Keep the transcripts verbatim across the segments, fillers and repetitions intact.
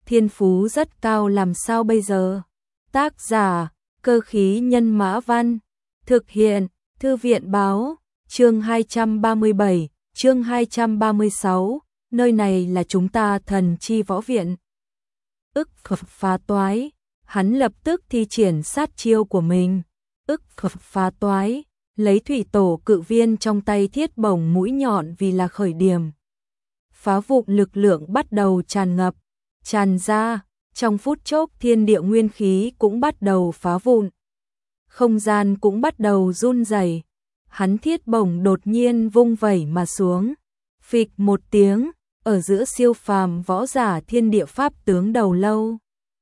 thiên phú rất cao làm sao bây giờ? Tác giả, Cơ khí nhân mã văn, thực hiện, Thư viện báo, chương hai trăm ba mươi bảy, chương hai trăm ba mươi sáu, nơi này là chúng ta thần chi võ viện. Ức phá toái, hắn lập tức thi triển sát chiêu của mình. Ức phá toái, lấy thủy tổ cự viên trong tay thiết bổng mũi nhọn vì là khởi điểm. Phá vụn lực lượng bắt đầu tràn ngập, tràn ra, trong phút chốc thiên địa nguyên khí cũng bắt đầu phá vụn. Không gian cũng bắt đầu run rẩy. Hắn thiết bổng đột nhiên vung vẩy mà xuống. Phịch một tiếng, ở giữa siêu phàm võ giả thiên địa pháp tướng đầu lâu.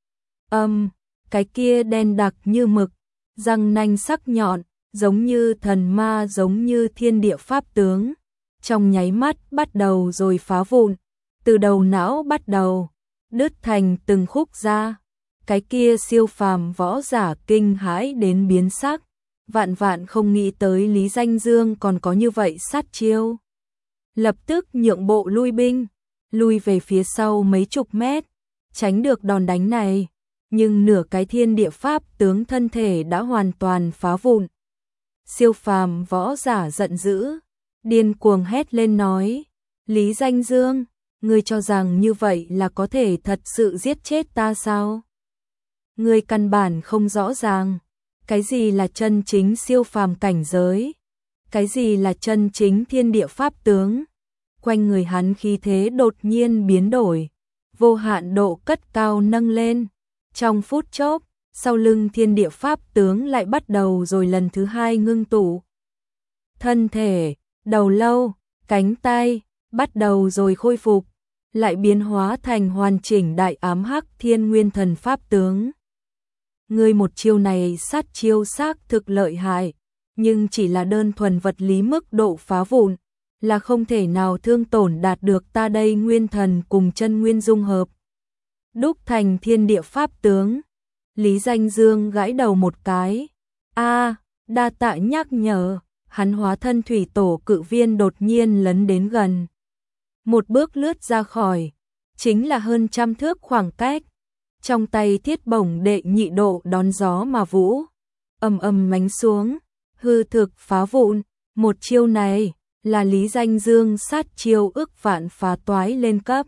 Âm, cái kia đen đặc như mực, răng nanh sắc nhọn, giống như thần ma giống như thiên địa pháp tướng. Trong nháy mắt bắt đầu rồi phá vụn, từ đầu não bắt đầu, đứt thành từng khúc ra. Cái kia siêu phàm võ giả kinh hãi đến biến sắc, vạn vạn không nghĩ tới Lý Danh Dương còn có như vậy sát chiêu. Lập tức nhượng bộ lui binh, lui về phía sau mấy chục mét, tránh được đòn đánh này, nhưng nửa cái thiên địa pháp tướng thân thể đã hoàn toàn phá vụn. Siêu phàm võ giả giận dữ, điên cuồng hét lên nói: Lý Danh Dương, ngươi cho rằng như vậy là có thể thật sự giết chết ta sao? Ngươi căn bản không rõ ràng, cái gì là chân chính siêu phàm cảnh giới, cái gì là chân chính thiên địa pháp tướng. Quanh người hắn khí thế đột nhiên biến đổi, vô hạn độ cất cao nâng lên. Trong phút chốc, sau lưng thiên địa pháp tướng lại bắt đầu rồi lần thứ hai ngưng tụ. Thân thể, đầu lâu, cánh tay, bắt đầu rồi khôi phục, lại biến hóa thành hoàn chỉnh đại ám hắc thiên nguyên thần pháp tướng. Ngươi một chiêu này sát chiêu xác thực lợi hại, nhưng chỉ là đơn thuần vật lý mức độ phá vụn, là không thể nào thương tổn đạt được ta đây nguyên thần cùng chân nguyên dung hợp. Đúc thành thiên địa pháp tướng. Lý Danh Dương gãi đầu một cái. A, đa tạ nhắc nhở. Hắn hóa thân thủy tổ cự viên đột nhiên lấn đến gần. Một bước lướt ra khỏi, chính là hơn trăm thước khoảng cách. Trong tay thiết bổng đệ nhị độ đón gió mà vũ, ầm ầm mánh xuống, hư thực phá vụn. Một chiêu này là Lý Danh Dương sát chiêu ức vạn phá toái lên cấp.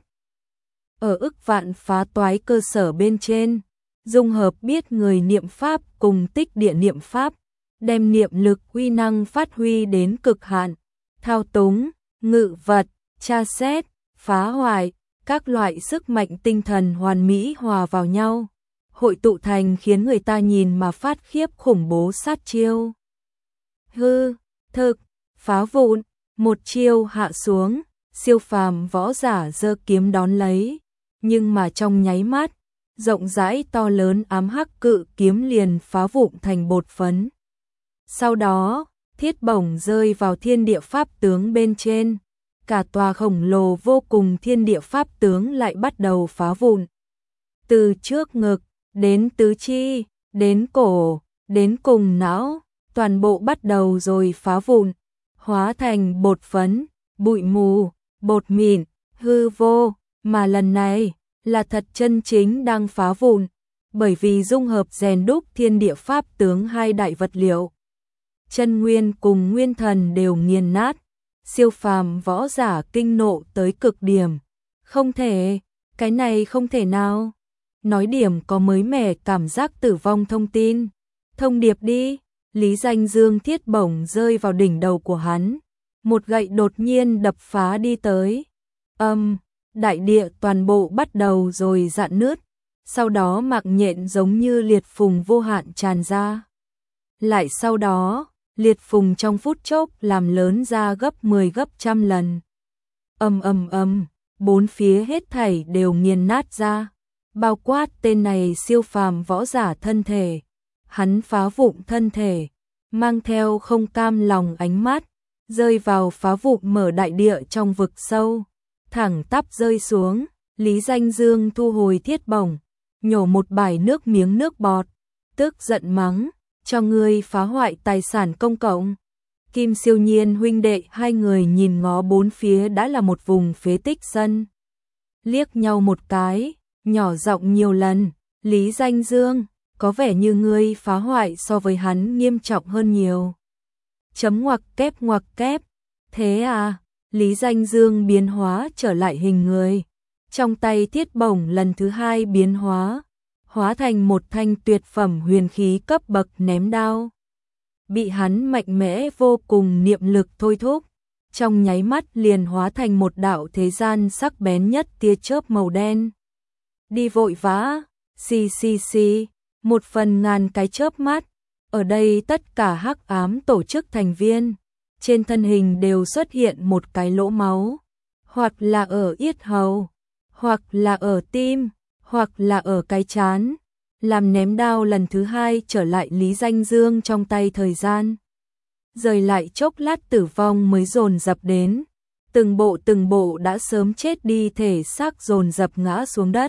Ở ức vạn phá toái cơ sở bên trên, dung hợp biết người niệm pháp cùng tích địa niệm pháp, đem niệm lực uy năng phát huy đến cực hạn, thao túng, ngự vật, tra xét, phá hoại, các loại sức mạnh tinh thần hoàn mỹ hòa vào nhau, hội tụ thành khiến người ta nhìn mà phát khiếp khủng bố sát chiêu. Hư, thực, phá vụn, một chiêu hạ xuống, siêu phàm võ giả giơ kiếm đón lấy, nhưng mà trong nháy mắt, rộng rãi to lớn ám hắc cự kiếm liền phá vụn thành bột phấn. Sau đó, thiết bổng rơi vào thiên địa pháp tướng bên trên, cả tòa khổng lồ vô cùng thiên địa pháp tướng lại bắt đầu phá vụn. Từ trước ngực, đến tứ chi, đến cổ, đến cùng não, toàn bộ bắt đầu rồi phá vụn, hóa thành bột phấn, bụi mù, bột mịn, hư vô, mà lần này là thật chân chính đang phá vụn, bởi vì dung hợp rèn đúc thiên địa pháp tướng hai đại vật liệu. Chân nguyên cùng nguyên thần đều nghiền nát, siêu phàm võ giả kinh nộ tới cực điểm. Không thể, cái này không thể nào. Nói điểm có mới mẻ cảm giác tử vong thông tin. Thông điệp đi, Lý Danh Dương thiết bổng rơi vào đỉnh đầu của hắn. Một gậy đột nhiên đập phá đi tới. Âm, đại địa toàn bộ bắt đầu rồi rạn nứt. Sau đó mạng nhện giống như liệt phùng vô hạn tràn ra. Lại sau đó, liệt phùng trong phút chốc làm lớn ra gấp mười gấp trăm lần. Ầm ầm ầm, bốn phía hết thảy đều nghiền nát ra, bao quát tên này siêu phàm võ giả thân thể. Hắn phá vụn thân thể, mang theo không cam lòng ánh mắt, rơi vào phá vụn mở đại địa trong vực sâu, thẳng tắp rơi xuống. Lý Danh Dương thu hồi thiết bổng, nhổ một bãi nước miếng nước bọt, tức giận mắng: cho ngươi phá hoại tài sản công cộng. Kim Siêu Nhiên huynh đệ hai người nhìn ngó bốn phía đã là một vùng phế tích sân. Liếc nhau một cái, nhỏ giọng nhiều lần, Lý Danh Dương, có vẻ như ngươi phá hoại so với hắn nghiêm trọng hơn nhiều. Chấm ngoặc kép ngoặc kép, thế à, Lý Danh Dương biến hóa trở lại hình người. Trong tay thiết bổng lần thứ hai biến hóa, hóa thành một thanh tuyệt phẩm huyền khí cấp bậc ném đao. Bị hắn mạnh mẽ vô cùng niệm lực thôi thúc, trong nháy mắt liền hóa thành một đạo thế gian sắc bén nhất tia chớp màu đen. Đi vội vã, xì xì xì, một phần ngàn cái chớp mắt, ở đây tất cả hắc ám tổ chức thành viên, trên thân hình đều xuất hiện một cái lỗ máu, hoặc là ở yết hầu, hoặc là ở tim, hoặc là ở cái trán, làm ném đao lần thứ hai trở lại Lý Danh Dương trong tay thời gian. Rời lại chốc lát tử vong mới dồn dập đến, từng bộ từng bộ đã sớm chết đi thể xác dồn dập ngã xuống đất.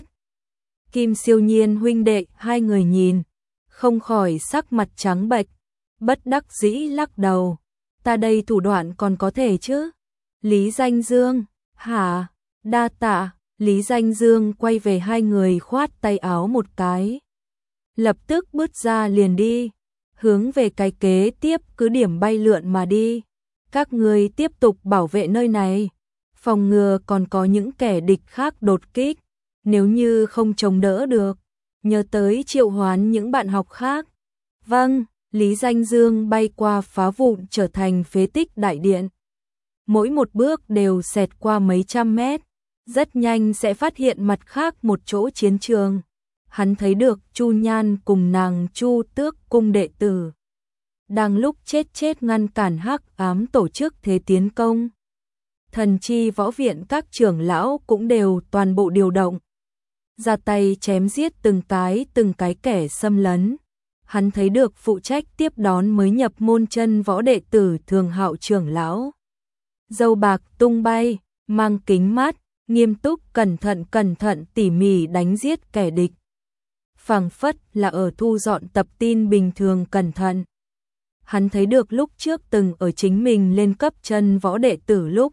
Kim Siêu Nhiên huynh đệ hai người nhìn, không khỏi sắc mặt trắng bệch, bất đắc dĩ lắc đầu, ta đây thủ đoạn còn có thể chứ? Lý Danh Dương, hả? Đa tạ. Lý Danh Dương quay về hai người khoát tay áo một cái, lập tức bước ra liền đi, hướng về cái kế tiếp cứ điểm bay lượn mà đi. Các ngươi tiếp tục bảo vệ nơi này, phòng ngừa còn có những kẻ địch khác đột kích, nếu như không chống đỡ được, nhớ tới triệu hoán những bạn học khác. Vâng, Lý Danh Dương bay qua phá vụn trở thành phế tích đại điện. Mỗi một bước đều xẹt qua mấy trăm mét, rất nhanh sẽ phát hiện mặt khác một chỗ chiến trường. Hắn thấy được Chu Nhan cùng nàng Chu Tước cung đệ tử đang lúc chết chết ngăn cản hắc ám tổ chức thế tiến công. Thần chi võ viện các trưởng lão cũng đều toàn bộ điều động, ra tay chém giết từng cái từng cái kẻ xâm lấn. Hắn thấy được phụ trách tiếp đón mới nhập môn chân võ đệ tử Thường Hạo trưởng lão, dâu bạc tung bay, mang kính mát, nghiêm túc cẩn thận cẩn thận tỉ mỉ đánh giết kẻ địch, phảng phất là ở thu dọn tập tin bình thường cẩn thận. Hắn thấy được lúc trước từng ở chính mình lên cấp chân võ đệ tử lúc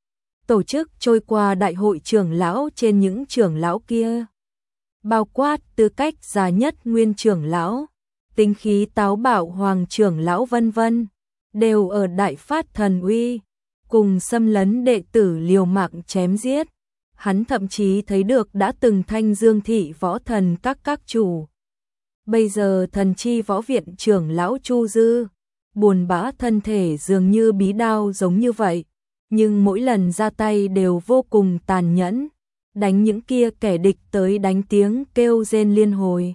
tổ chức trôi qua đại hội trưởng lão, trên những trưởng lão kia, bao quát tư cách già nhất nguyên trưởng lão, tính khí táo bạo hoàng trưởng lão vân vân, đều ở đại phát thần uy, cùng xâm lấn đệ tử liều mạng chém giết. Hắn thậm chí thấy được đã từng Thanh Dương thị võ thần các các chủ. Bây giờ thần chi võ viện trưởng lão Chu Dư, buồn bã thân thể dường như bí đao giống như vậy, nhưng mỗi lần ra tay đều vô cùng tàn nhẫn, đánh những kia kẻ địch tới đánh tiếng kêu rên liên hồi.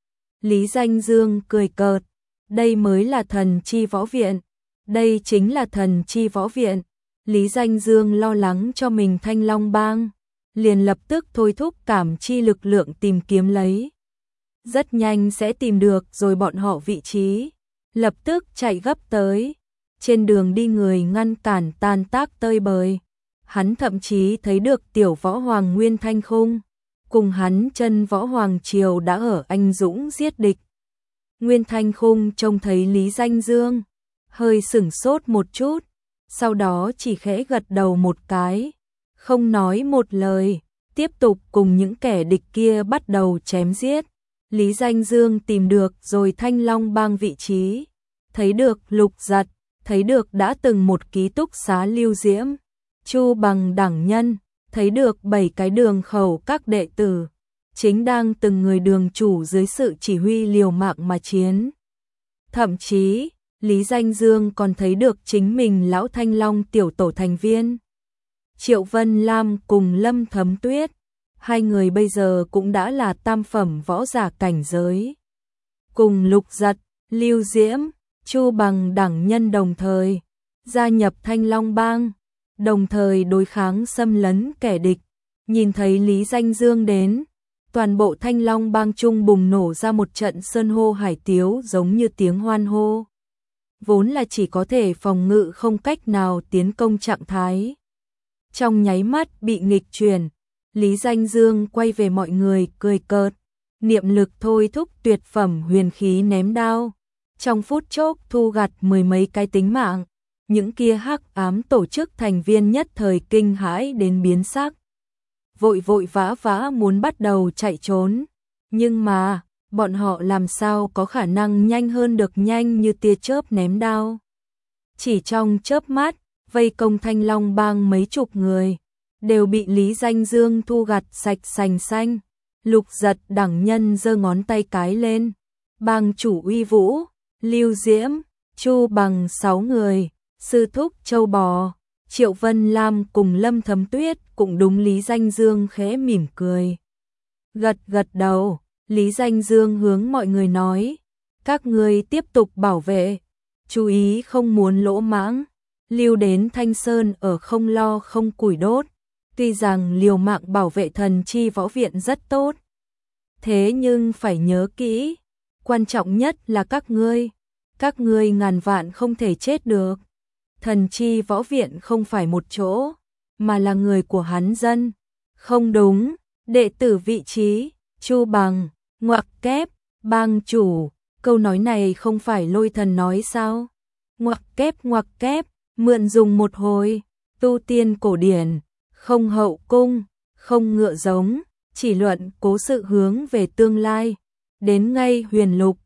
Lý Danh Dương cười cợt, đây mới là thần chi võ viện, đây chính là thần chi võ viện. Lý Danh Dương lo lắng cho mình Thanh Long Bang, liền lập tức thôi thúc cảm chi lực lượng tìm kiếm lấy. Rất nhanh sẽ tìm được rồi bọn họ vị trí, lập tức chạy gấp tới. Trên đường đi người ngăn cản tan tác tơi bời. Hắn thậm chí thấy được tiểu võ hoàng Nguyên Thanh Khung, cùng hắn chân võ hoàng triều đã ở anh dũng giết địch. Nguyên Thanh Khung trông thấy Lý Danh Dương, hơi sửng sốt một chút, sau đó chỉ khẽ gật đầu một cái, không nói một lời, tiếp tục cùng những kẻ địch kia bắt đầu chém giết. Lý Danh Dương tìm được rồi Thanh Long Bang vị trí, thấy được Lục Giật, thấy được đã từng một ký túc xá Lưu Diễm, Chu Bằng đẳng nhân, thấy được bảy cái đường khẩu các đệ tử, chính đang từng người đường chủ dưới sự chỉ huy liều mạng mà chiến. Thậm chí, Lý Danh Dương còn thấy được chính mình lão Thanh Long tiểu tổ thành viên Triệu Vân Lam cùng Lâm Thấm Tuyết, hai người bây giờ cũng đã là tam phẩm võ giả cảnh giới. Cùng Lục Giật, Lưu Diễm, Chu Bằng đẳng nhân đồng thời gia nhập Thanh Long Bang, đồng thời đối kháng xâm lấn kẻ địch. Nhìn thấy Lý Danh Dương đến, toàn bộ Thanh Long Bang trung bùng nổ ra một trận sơn hô hải tiếu giống như tiếng hoan hô. Vốn là chỉ có thể phòng ngự không cách nào tiến công trạng thái, trong nháy mắt bị nghịch chuyển. Lý Danh Dương quay về mọi người cười cợt, niệm lực thôi thúc tuyệt phẩm huyền khí ném đao, trong phút chốc thu gặt mười mấy cái tính mạng. Những kia hắc ám tổ chức thành viên nhất thời kinh hãi đến biến sắc. vội vội vã vã muốn bắt đầu chạy trốn. Nhưng mà, bọn họ làm sao có khả năng nhanh hơn được, nhanh như tia chớp ném đao. Chỉ trong chớp mắt, vây công Thanh Long bang mấy chục người, đều bị Lý Danh Dương thu gặt sạch sành xanh. Lục Giật đẳng nhân giơ ngón tay cái lên. Bang chủ Uy Vũ, Lưu Diễm, Chu Bằng sáu người, sư thúc Châu Bò, Triệu Vân Lam cùng Lâm Thấm Tuyết cũng đúng Lý Danh Dương khẽ mỉm cười. Gật gật đầu, Lý Danh Dương hướng mọi người nói, các người tiếp tục bảo vệ, chú ý không muốn lỗ mãng, lưu đến Thanh Sơn ở không lo không củi đốt. Tuy rằng liều mạng bảo vệ Thần Chi Võ Viện rất tốt, thế nhưng phải nhớ kỹ, quan trọng nhất là các ngươi, các ngươi ngàn vạn không thể chết được. Thần Chi Võ Viện không phải một chỗ, mà là người của hắn dân. Không đúng, đệ tử vị trí, Chu Bằng, ngoặc kép, bang chủ, câu nói này không phải Lôi Thần nói sao? Ngoặc kép ngoặc kép, mượn dùng một hồi, tu tiên cổ điển, không hậu cung, không ngựa giống, chỉ luận cố sự hướng về tương lai. Đến ngay huyền lục,